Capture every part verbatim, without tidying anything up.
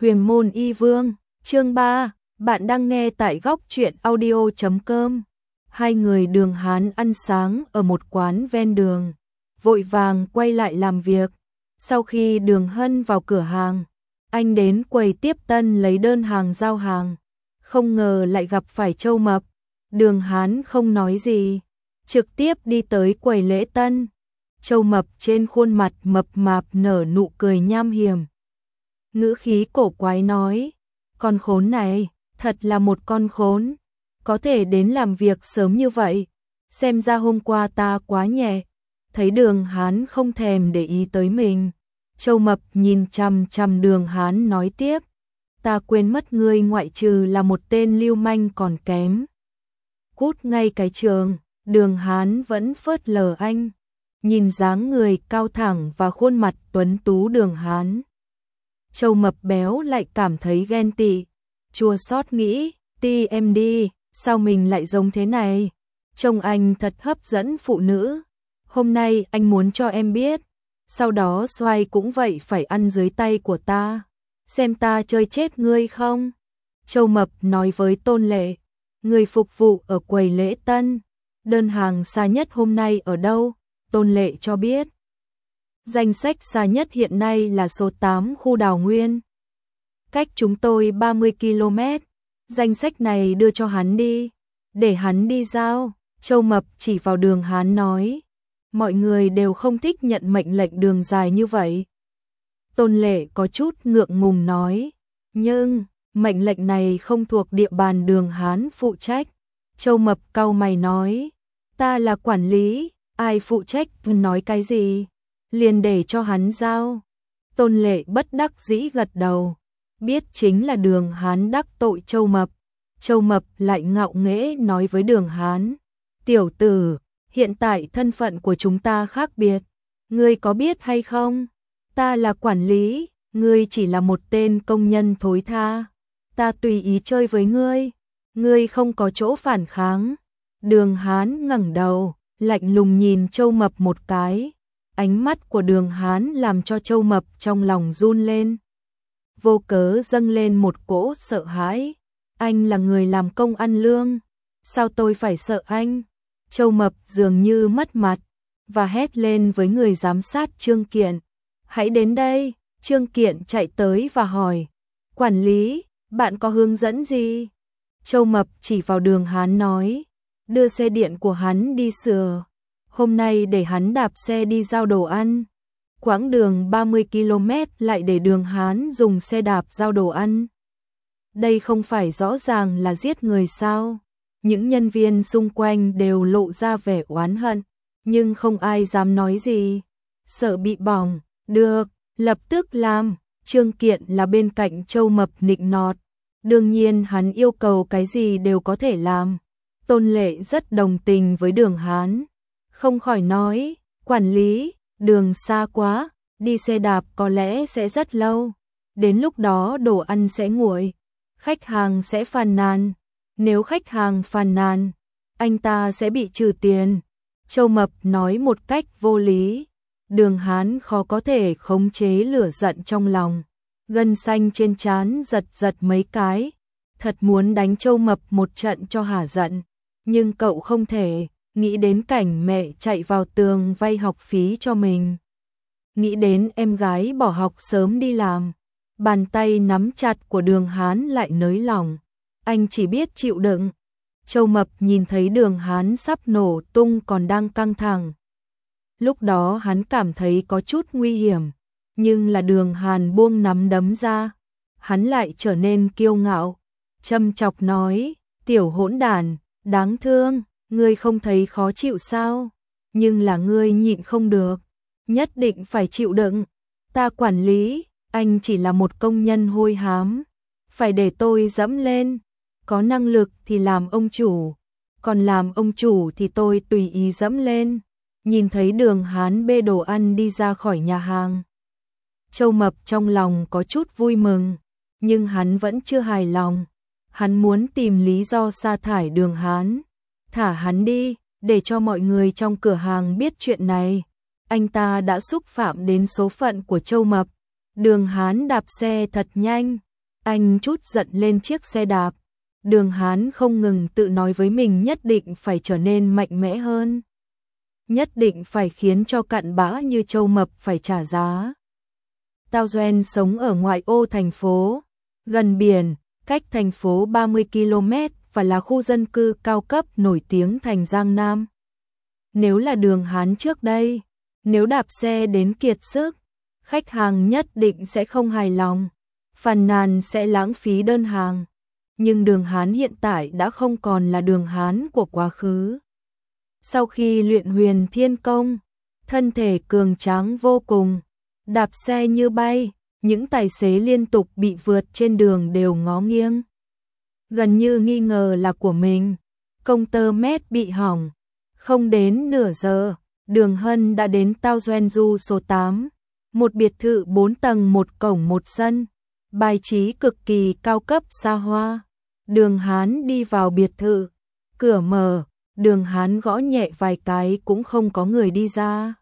Huyền môn y vương, chương ba, bạn đang nghe tại góc truyện audio chấm com. Hai người Đường Hán ăn sáng ở một quán ven đường, vội vàng quay lại làm việc. Sau khi Đường Hân vào cửa hàng, anh đến quầy tiếp tân lấy đơn hàng giao hàng, không ngờ lại gặp phải Châu Mập. Đường Hán không nói gì, trực tiếp đi tới quầy lễ tân. Châu Mập trên khuôn mặt mập mạp nở nụ cười nham hiểm, ngữ khí cổ quái nói: con khốn này, thật là một con khốn, có thể đến làm việc sớm như vậy, xem ra hôm qua ta quá nhẹ. Thấy Đường Hán không thèm để ý tới mình, Châu Mập nhìn chằm chằm Đường Hán nói tiếp: ta quên mất ngươi ngoại trừ là một tên lưu manh còn kém. Cút ngay cái trường. Đường Hán vẫn phớt lờ anh, nhìn dáng người cao thẳng và khuôn mặt tuấn tú Đường Hán. Châu Mập béo lại cảm thấy ghen tị, chua xót nghĩ: ti em đi, sao mình lại giống thế này? Trông anh thật hấp dẫn phụ nữ. Hôm nay anh muốn cho em biết, sau đó xoay cũng vậy phải ăn dưới tay của ta, xem ta chơi chết ngươi không? Châu Mập nói với Tôn Lệ, người phục vụ ở quầy lễ tân: đơn hàng xa nhất hôm nay ở đâu? Tôn Lệ cho biết. Danh sách xa nhất hiện nay là số tám khu Đào Nguyên, cách chúng tôi ba mươi ki lô mét. Danh sách này đưa cho hắn đi, để hắn đi giao. Châu Mập chỉ vào Đường Hán nói: mọi người đều không thích nhận mệnh lệnh đường dài như vậy. Tôn Lệ có chút ngượng ngùng nói: nhưng mệnh lệnh này không thuộc địa bàn Đường Hán phụ trách. Châu Mập cau mày nói: ta là quản lý, ai phụ trách nói cái gì, liền để cho hắn giao. Tôn Lệ bất đắc dĩ gật đầu, biết chính là Đường Hán đắc tội Châu Mập. Châu Mập lại ngạo nghễ nói với Đường Hán: tiểu tử, hiện tại thân phận của chúng ta khác biệt, ngươi có biết hay không? Ta là quản lý, ngươi chỉ là một tên công nhân thối tha, ta tùy ý chơi với ngươi, ngươi không có chỗ phản kháng. Đường Hán ngẩng đầu, lạnh lùng nhìn Châu Mập một cái. Ánh mắt của Đường Hán làm cho Châu Mập trong lòng run lên, vô cớ dâng lên một cỗ sợ hãi. Anh là người làm công ăn lương, sao tôi phải sợ anh? Châu Mập dường như mất mặt và hét lên với người giám sát Trương Kiện: hãy đến đây. Trương Kiện chạy tới và hỏi: quản lý, bạn có hướng dẫn gì? Châu Mập chỉ vào Đường Hán nói: đưa xe điện của hắn đi sửa, hôm nay để hắn đạp xe đi giao đồ ăn. Quãng đường ba mươi ki lô mét lại để Đường Hán dùng xe đạp giao đồ ăn. Đây không phải rõ ràng là giết người sao? Những nhân viên xung quanh đều lộ ra vẻ oán hận, nhưng không ai dám nói gì, sợ bị bỏng. Được, lập tức làm. Trương Kiện là bên cạnh Châu Mập nịnh nọt, đương nhiên hắn yêu cầu cái gì đều có thể làm. Tôn Lệ rất đồng tình với Đường Hán, không khỏi nói: quản lý, đường xa quá, đi xe đạp có lẽ sẽ rất lâu, đến lúc đó đồ ăn sẽ nguội, khách hàng sẽ phàn nàn, nếu khách hàng phàn nàn, anh ta sẽ bị trừ tiền. Châu Mập nói một cách vô lý. Đường Hán khó có thể khống chế lửa giận trong lòng, gân xanh trên trán giật giật mấy cái, thật muốn đánh Châu Mập một trận cho hả giận, nhưng cậu không thể. Nghĩ đến cảnh mẹ chạy vào tường vay học phí cho mình, nghĩ đến em gái bỏ học sớm đi làm, bàn tay nắm chặt của Đường Hán lại nới lỏng. Anh chỉ biết chịu đựng. Châu Mập nhìn thấy Đường Hán sắp nổ tung còn đang căng thẳng, lúc đó hắn cảm thấy có chút nguy hiểm, nhưng là Đường Hán buông nắm đấm ra, hắn lại trở nên kiêu ngạo, châm chọc nói: tiểu hỗn đản, đáng thương, ngươi không thấy khó chịu sao? Nhưng là ngươi nhịn không được, nhất định phải chịu đựng. Ta quản lý, anh chỉ là một công nhân hôi hám, phải để tôi dẫm lên. Có năng lực thì làm ông chủ, còn làm ông chủ thì tôi tùy ý dẫm lên. Nhìn thấy Đường Hán bê đồ ăn đi ra khỏi nhà hàng, Châu Mập trong lòng có chút vui mừng, nhưng hắn vẫn chưa hài lòng. Hắn muốn tìm lý do sa thải Đường Hán, thả hắn đi, để cho mọi người trong cửa hàng biết chuyện này. Anh ta đã xúc phạm đến số phận của Châu Mập. Đường Hán đạp xe thật nhanh, Anh trút giận lên chiếc xe đạp. Đường Hán không ngừng tự nói với mình nhất định phải trở nên mạnh mẽ hơn. Nhất định phải khiến cho cặn bã như trâu mập phải trả giá. Tao Duyen sống ở ngoại ô thành phố, gần biển, cách thành phố ba mươi ki lô mét và là khu dân cư cao cấp nổi tiếng thành Giang Nam. Nếu là Đường Hán trước đây, nếu đạp xe đến kiệt sức, khách hàng nhất định sẽ không hài lòng, phàn nàn sẽ lãng phí đơn hàng. Nhưng Đường Hán hiện tại đã không còn là Đường Hán của quá khứ. Sau khi luyện Huyền Thiên Công, thân thể cường tráng vô cùng, đạp xe như bay, những tài xế liên tục bị vượt trên đường đều ngó nghiêng. Gần như nghi ngờ là của mình, công tơ mét bị hỏng. Không đến nửa giờ, Đường Hân đã đến Tao Duyen Du số tám, một biệt thự bốn tầng một cổng một sân, bài trí cực kỳ cao cấp xa hoa. Đường Hán đi vào biệt thự, cửa mở, Đường Hán gõ nhẹ vài cái cũng không có người đi ra.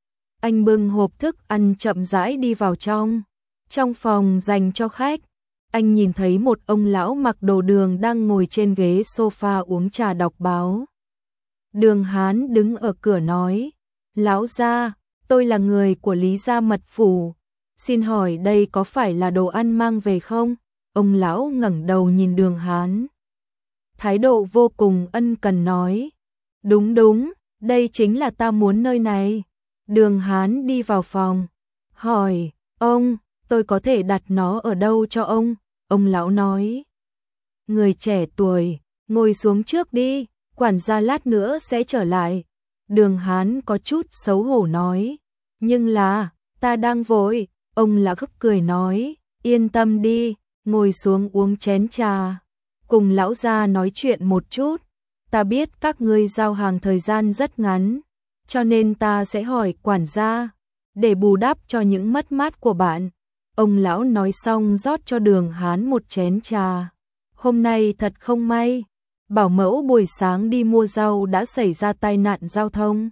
Anh bưng hộp thức ăn chậm rãi đi vào trong. Trong phòng dành cho khách, anh nhìn thấy một ông lão mặc đồ Đường đang ngồi trên ghế sofa uống trà đọc báo. Đường Hán đứng ở cửa nói, lão gia, tôi là người của Lý gia mật phủ, xin hỏi đây có phải là đồ ăn mang về không? Ông lão ngẩng đầu nhìn Đường Hán, thái độ vô cùng ân cần nói, đúng đúng, đây chính là ta muốn nơi này. Đường Hán đi vào phòng, hỏi, ông, tôi có thể đặt nó ở đâu cho ông? Ông lão nói, người trẻ tuổi, ngồi xuống trước đi, quản gia lát nữa sẽ trở lại. Đường Hán có chút xấu hổ nói, nhưng là, ta đang vội. Ông lão cười nói, yên tâm đi, ngồi xuống uống chén trà, cùng lão gia nói chuyện một chút. Ta biết các ngươi giao hàng thời gian rất ngắn, cho nên ta sẽ hỏi quản gia, để bù đắp cho những mất mát của bạn. Ông lão nói xong rót cho Đường Hán một chén trà. Hôm nay thật không may, bảo mẫu buổi sáng đi mua rau đã xảy ra tai nạn giao thông.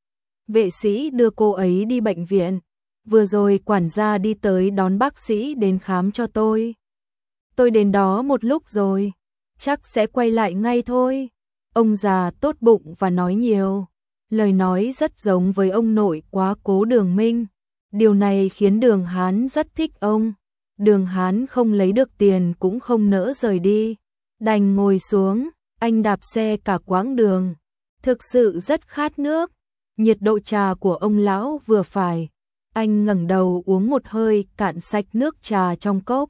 Vệ sĩ đưa cô ấy đi bệnh viện. Vừa rồi quản gia đi tới đón bác sĩ đến khám cho tôi. Tôi đến đó một lúc rồi, chắc sẽ quay lại ngay thôi. Ông già tốt bụng và nói nhiều, lời nói rất giống với ông nội quá cố Đường Minh. Điều này khiến Đường Hán rất thích ông. Đường Hán không lấy được tiền cũng không nỡ rời đi, đành ngồi xuống. Anh đạp xe cả quãng đường, thực sự rất khát nước. Nhiệt độ trà của ông lão vừa phải. Anh ngẩng đầu uống một hơi cạn sạch nước trà trong cốc.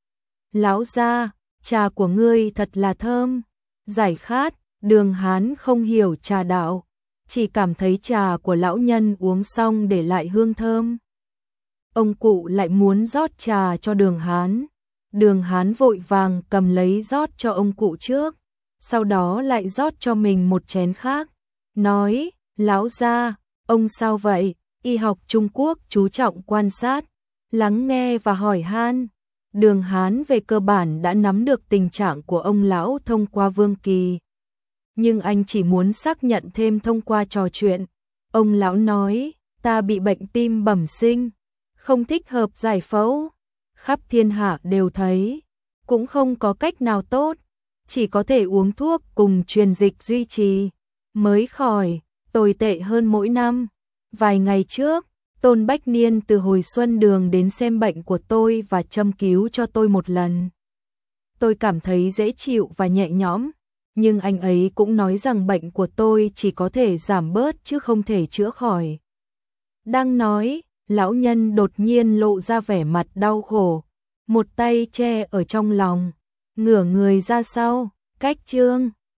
Lão gia, trà của ngươi thật là thơm, giải khát. Đường Hán không hiểu trà đạo, chỉ cảm thấy trà của lão nhân uống xong để lại hương thơm. Ông cụ lại muốn rót trà cho Đường Hán. Đường Hán vội vàng cầm lấy rót cho ông cụ trước, sau đó lại rót cho mình một chén khác. Nói, lão gia, ông sao vậy? Y học Trung Quốc chú trọng quan sát, lắng nghe và hỏi han. Đường Hán về cơ bản đã nắm được tình trạng của ông lão thông qua Vương Kỳ. Nhưng anh chỉ muốn xác nhận thêm thông qua trò chuyện. Ông lão nói, ta bị bệnh tim bẩm sinh, không thích hợp giải phẫu. Khắp thiên hạ đều thấy, cũng không có cách nào tốt, chỉ có thể uống thuốc cùng truyền dịch duy trì, mới khỏi, tồi tệ hơn mỗi năm. Vài ngày trước, Tôn Bách Niên từ hồi Xuân Đường đến xem bệnh của tôi và châm cứu cho tôi một lần. Tôi cảm thấy dễ chịu và nhẹ nhõm, nhưng anh ấy cũng nói rằng bệnh của tôi chỉ có thể giảm bớt chứ không thể chữa khỏi. Đang nói, lão nhân đột nhiên lộ ra vẻ mặt đau khổ, một tay che ở trong lòng, ngửa người ra sau, cách chương.